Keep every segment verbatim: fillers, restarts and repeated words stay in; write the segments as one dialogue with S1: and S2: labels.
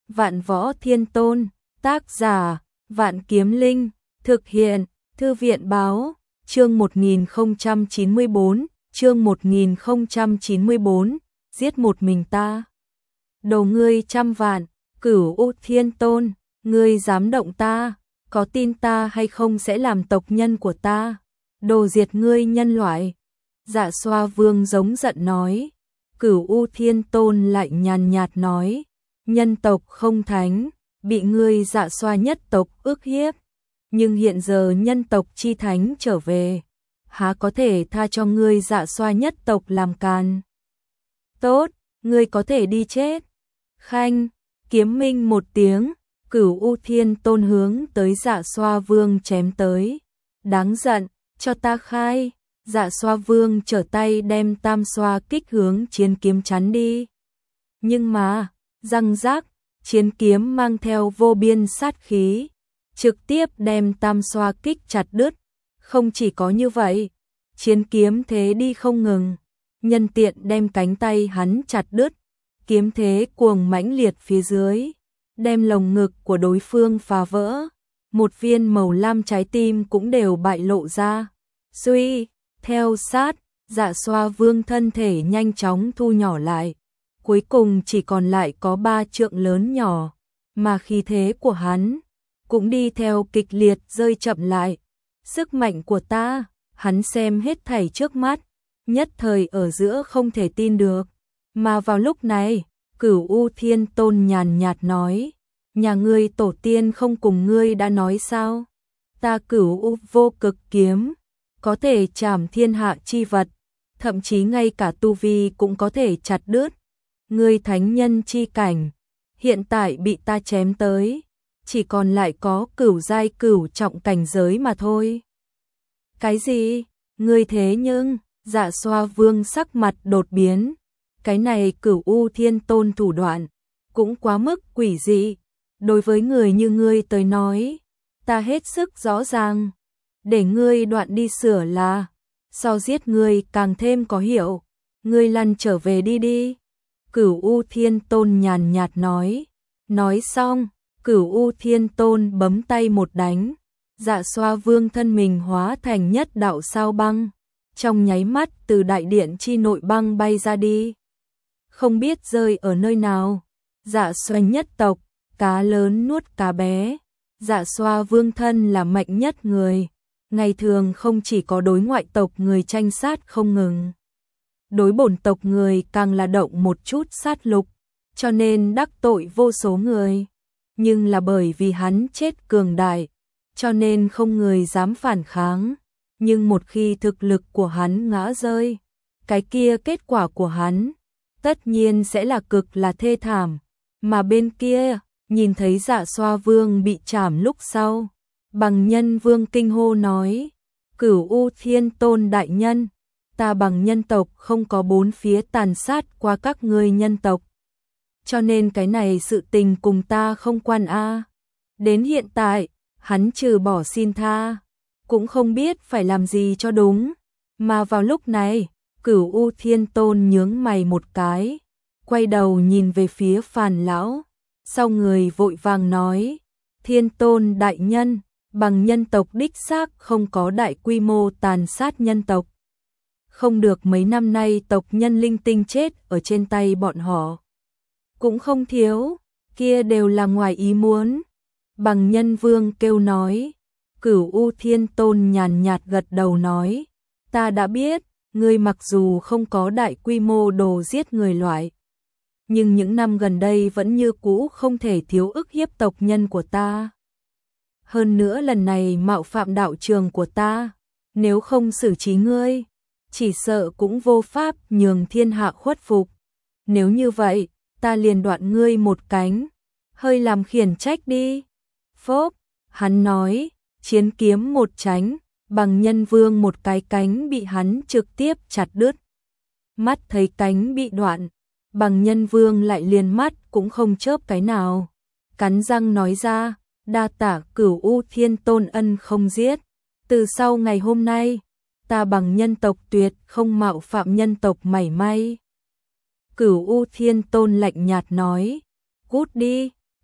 S1: Vạn Võ Thiên Tôn, tác giả, Vạn Kiếm Linh, thực hiện, Thư viện báo, chương một nghìn không trăm chín mươi tư, chương một nghìn không trăm chín mươi tư, giết một mình ta. Đầu ngươi trăm vạn, Cửu U Thiên Tôn, ngươi dám động ta, có tin ta hay không sẽ làm tộc nhân của ta, đồ diệt ngươi nhân loại. Dạ Xoa Vương giống giận nói. Cửu U Thiên Tôn lại nhàn nhạt nói, nhân tộc không thánh, bị ngươi Dạ Xoa nhất tộc ức hiếp, nhưng hiện giờ nhân tộc chi thánh trở về, há có thể tha cho ngươi Dạ Xoa nhất tộc làm càn. Tốt, ngươi có thể đi chết. Khanh, kiếm minh một tiếng, Cửu U Thiên Tôn hướng tới Dạ Xoa Vương chém tới. Đáng giận, cho ta khai. Dạ Xoa Vương trở tay đem tam xoa kích hướng chiến kiếm chắn đi. Nhưng mà, răng rác, chiến kiếm mang theo vô biên sát khí, trực tiếp đem tam xoa kích chặt đứt. Không chỉ có như vậy, chiến kiếm thế đi không ngừng, nhân tiện đem cánh tay hắn chặt đứt. Kiếm thế cuồng mãnh liệt phía dưới, đem lồng ngực của đối phương phá vỡ. Một viên màu lam trái tim cũng đều bại lộ ra. Suy, theo sát, Dạ Xoa Vương thân thể nhanh chóng thu nhỏ lại. Cuối cùng chỉ còn lại có ba trượng lớn nhỏ, mà khí thế của hắn cũng đi theo kịch liệt rơi chậm lại. Sức mạnh của ta, hắn xem hết thảy trước mắt, nhất thời ở giữa không thể tin được. Mà vào lúc này, Cửu U Thiên Tôn nhàn nhạt nói, nhà ngươi tổ tiên không cùng ngươi đã nói sao? Ta Cửu U vô cực kiếm, có thể chảm thiên hạ chi vật, thậm chí ngay cả tu vi cũng có thể chặt đứt. Ngươi thánh nhân chi cảnh, hiện tại bị ta chém tới, chỉ còn lại có cửu giai cửu trọng cảnh giới mà thôi. Cái gì? Ngươi thế nhưng, Dạ Xoa Vương sắc mặt đột biến. Cái này Cửu U Thiên Tôn thủ đoạn, cũng quá mức quỷ dị. Đối với người như ngươi tới nói, ta hết sức rõ ràng. Để ngươi đoạn đi sửa là, so giết ngươi càng thêm có hiệu. Ngươi lăn trở về đi đi. Cửu U Thiên Tôn nhàn nhạt nói. Nói xong, Cửu U Thiên Tôn bấm tay một đánh. Dạ Xoa Vương thân mình hóa thành nhất đạo sao băng, trong nháy mắt từ đại điện chi nội băng bay ra đi. Không biết rơi ở nơi nào. Dạ Xoa nhất tộc, cá lớn nuốt cá bé. Dạ Xoa Vương thân là mạnh nhất người, ngày thường không chỉ có đối ngoại tộc người tranh sát không ngừng, đối bổn tộc người càng là động một chút sát lục, cho nên đắc tội vô số người. Nhưng là bởi vì hắn chết cường đại, cho nên không người dám phản kháng. Nhưng một khi thực lực của hắn ngã rơi, cái kia kết quả của hắn tất nhiên sẽ là cực là thê thảm. Mà bên kia, nhìn thấy Dạ Xoa Vương bị chảm lúc sau, Bằng Nhân Vương kinh hô nói, Cửu U Thiên Tôn đại nhân, ta Bằng nhân tộc không có bốn phía tàn sát qua các ngươi nhân tộc, cho nên cái này sự tình cùng ta không quan a. Đến hiện tại, hắn trừ bỏ xin tha, cũng không biết phải làm gì cho đúng. Mà vào lúc này, Cửu U Thiên Tôn nhướng mày một cái, quay đầu nhìn về phía Phàn lão, sau người vội vàng nói, Thiên Tôn đại nhân, Bằng nhân tộc đích xác không có đại quy mô tàn sát nhân tộc. Không được mấy năm nay tộc nhân linh tinh chết ở trên tay bọn họ cũng không thiếu, kia đều là ngoài ý muốn. Bằng Nhân Vương kêu nói. Cửu U Thiên Tôn nhàn nhạt gật đầu nói, ta đã biết, ngươi mặc dù không có đại quy mô đồ giết người loại, nhưng những năm gần đây vẫn như cũ không thể thiếu ức hiếp tộc nhân của ta. Hơn nữa lần này mạo phạm đạo trường của ta, nếu không xử trí ngươi, chỉ sợ cũng vô pháp nhường thiên hạ khuất phục. Nếu như vậy, ta liền đoạn ngươi một cánh, hơi làm khiển trách đi. Phốp, hắn nói, chiến kiếm một tránh, Bằng Nhân Vương một cái cánh bị hắn trực tiếp chặt đứt. Mắt thấy cánh bị đoạn, Bằng Nhân Vương lại liền mắt cũng không chớp cái nào, cắn răng nói ra, đa tạ Cửu U Thiên Tôn ân không giết. Từ sau ngày hôm nay, ta Bằng nhân tộc tuyệt không mạo phạm nhân tộc mảy may. Cửu U Thiên Tôn lạnh nhạt nói, cút đi,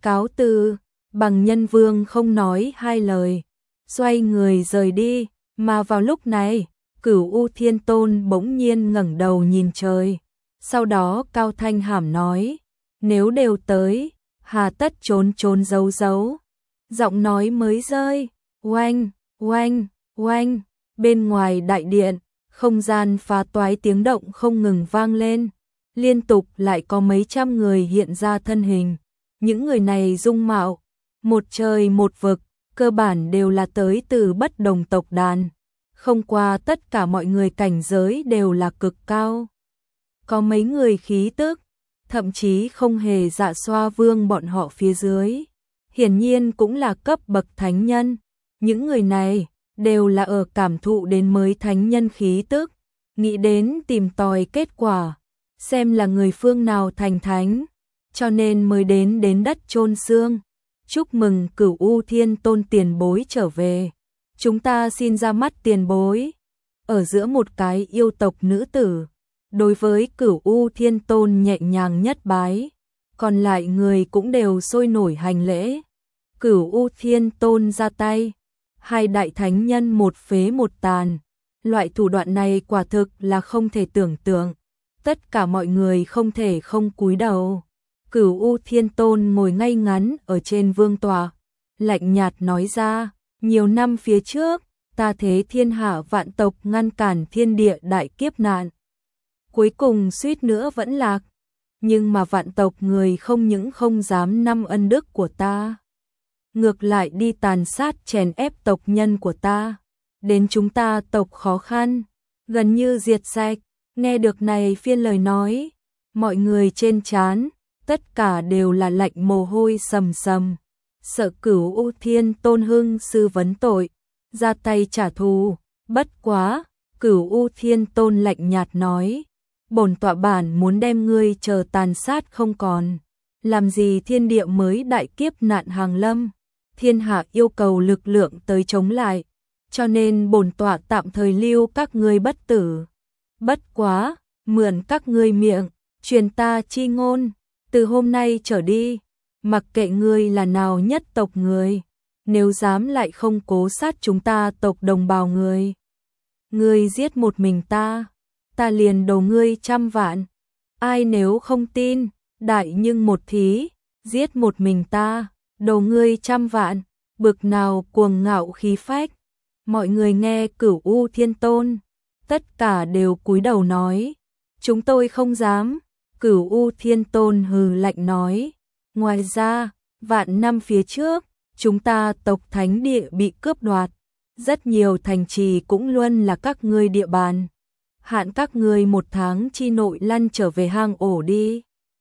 S1: cáo từ, Bằng Nhân Vương không nói hai lời, xoay người rời đi, mà vào lúc này, Cửu U Thiên Tôn bỗng nhiên ngẩng đầu nhìn trời, sau đó cao thanh hàm nói, nếu đều tới, hà tất trốn trốn giấu giấu. Giọng nói mới rơi, oanh, oanh, oanh, bên ngoài đại điện, không gian phá toái tiếng động không ngừng vang lên, liên tục lại có mấy trăm người hiện ra thân hình, những người này dung mạo, một trời một vực, cơ bản đều là tới từ bất đồng tộc đàn, không qua tất cả mọi người cảnh giới đều là cực cao. Có mấy người khí tức, thậm chí không hề dạ xoa vương bọn họ phía dưới, hiển nhiên cũng là cấp bậc thánh nhân, những người này đều là ở cảm thụ đến mới thánh nhân khí tức, nghĩ đến tìm tòi kết quả, xem là người phương nào thành thánh, cho nên mới đến đến đất chôn xương. Chúc mừng Cửu U Thiên Tôn tiền bối trở về. Chúng ta xin ra mắt tiền bối. Ở giữa một cái yêu tộc nữ tử, đối với Cửu U Thiên Tôn nhẹ nhàng nhất bái, còn lại người cũng đều sôi nổi hành lễ. Cửu U Thiên Tôn ra tay, hai đại thánh nhân một phế một tàn. Loại thủ đoạn này quả thực là không thể tưởng tượng. Tất cả mọi người không thể không cúi đầu. Cửu U Thiên Tôn ngồi ngay ngắn ở trên vương tọa, lạnh nhạt nói ra, nhiều năm phía trước, ta thế thiên hạ vạn tộc ngăn cản thiên địa đại kiếp nạn. Cuối cùng suýt nữa vẫn lạc, nhưng mà vạn tộc người không những không dám năm ân đức của ta, ngược lại đi tàn sát chèn ép tộc nhân của ta, đến chúng ta tộc khó khăn, gần như diệt sạch. Nghe được này phiên lời nói, mọi người trên trán tất cả đều là lạnh mồ hôi sầm sầm, sợ Cửu U Thiên Tôn hưng sư vấn tội, ra tay trả thù. Bất quá, Cửu U Thiên Tôn lạnh nhạt nói, bổn tọa bản muốn đem ngươi chờ tàn sát không còn, làm gì thiên địa mới đại kiếp nạn hàng lâm, thiên hạ yêu cầu lực lượng tới chống lại, cho nên bổn tọa tạm thời lưu các ngươi bất tử. Bất quá, mượn các ngươi miệng, truyền ta chi ngôn, từ hôm nay trở đi, mặc kệ ngươi là nào nhất tộc người, nếu dám lại không cố sát chúng ta tộc đồng bào người, ngươi giết một mình ta, ta liền đầu ngươi trăm vạn. Ai nếu không tin, đại nhưng một thí, giết một mình ta, đầu ngươi trăm vạn, bực nào cuồng ngạo khí phách. Mọi người nghe Cửu U Thiên Tôn, tất cả đều cúi đầu nói, chúng tôi không dám. Cửu U Thiên Tôn hừ lạnh nói, ngoài ra, vạn năm phía trước, chúng ta tộc thánh địa bị cướp đoạt, rất nhiều thành trì cũng luôn là các ngươi địa bàn. Hạn các ngươi một tháng chi nội lăn trở về hang ổ đi.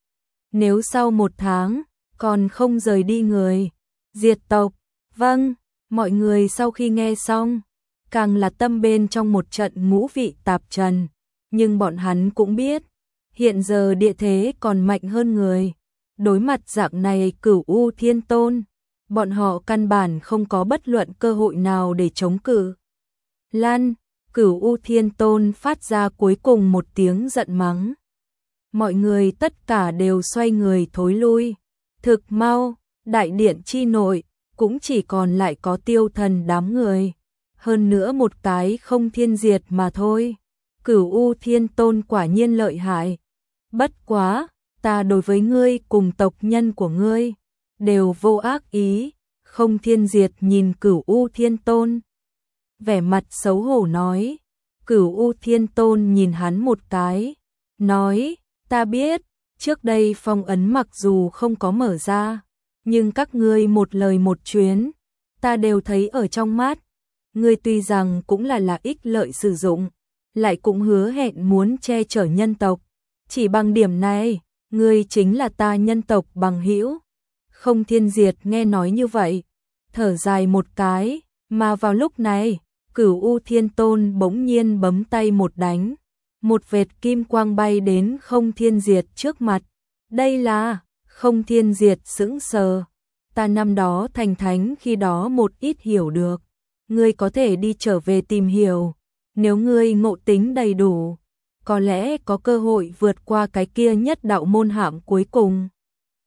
S1: Nếu sau một tháng, còn không rời đi người, diệt tộc. Vâng, mọi người sau khi nghe xong, càng là tâm bên trong một trận ngũ vị tạp trần, nhưng bọn hắn cũng biết, hiện giờ địa thế còn mạnh hơn người. Đối mặt dạng này Cửu U Thiên Tôn, bọn họ căn bản không có bất luận cơ hội nào để chống cự. Lan, Cửu U Thiên Tôn phát ra cuối cùng một tiếng giận mắng. Mọi người tất cả đều xoay người thối lui. Thực mau, đại điện chi nội, cũng chỉ còn lại có Tiêu Thần đám người. Hơn nữa một cái không thiên diệt mà thôi. Cửu U Thiên Tôn quả nhiên lợi hại. Bất quá, ta đối với ngươi cùng tộc nhân của ngươi, đều vô ác ý. Không thiên diệt nhìn Cửu U Thiên Tôn, vẻ mặt xấu hổ nói. Cửu U Thiên Tôn nhìn hắn một cái, nói, ta biết, trước đây phong ấn mặc dù không có mở ra, nhưng các ngươi một lời một chuyến, ta đều thấy ở trong mắt. Ngươi tuy rằng cũng là là ích lợi sử dụng, lại cũng hứa hẹn muốn che chở nhân tộc. Chỉ bằng điểm này, ngươi chính là ta nhân tộc bằng hữu. Không thiên diệt nghe nói như vậy, thở dài một cái, mà vào lúc này, Cửu U Thiên Tôn bỗng nhiên bấm tay một đánh, một vệt kim quang bay đến Không Thiên Diệt trước mặt. Đây là, Không Thiên Diệt sững sờ, ta năm đó thành thánh khi đó một ít hiểu được, ngươi có thể đi trở về tìm hiểu, nếu ngươi ngộ tính đầy đủ, có lẽ có cơ hội vượt qua cái kia nhất đạo môn hạm cuối cùng.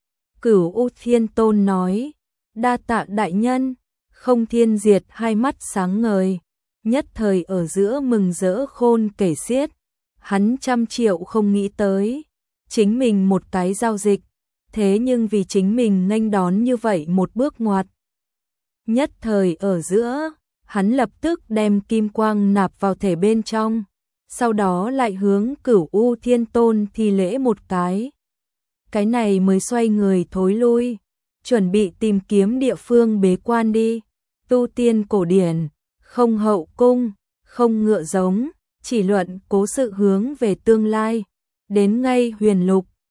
S1: Cửu U Thiên Tôn nói, đa tạ đại nhân. Không Thiên Diệt hai mắt sáng ngời, nhất thời ở giữa mừng rỡ khôn kể xiết. Hắn trăm triệu không nghĩ tới, chính mình một cái giao dịch, thế nhưng vì chính mình nghênh đón như vậy một bước ngoặt. Nhất thời ở giữa, hắn lập tức đem kim quang nạp vào thể bên trong, sau đó lại hướng Cửu U Thiên Tôn thi lễ một cái. Cái này mới xoay người thối lui, chuẩn bị tìm kiếm địa phương bế quan đi. Tu tiên cổ điển, không hậu cung, không ngựa giống, chỉ luận cố sự hướng về tương lai. Đến ngay huyền lục,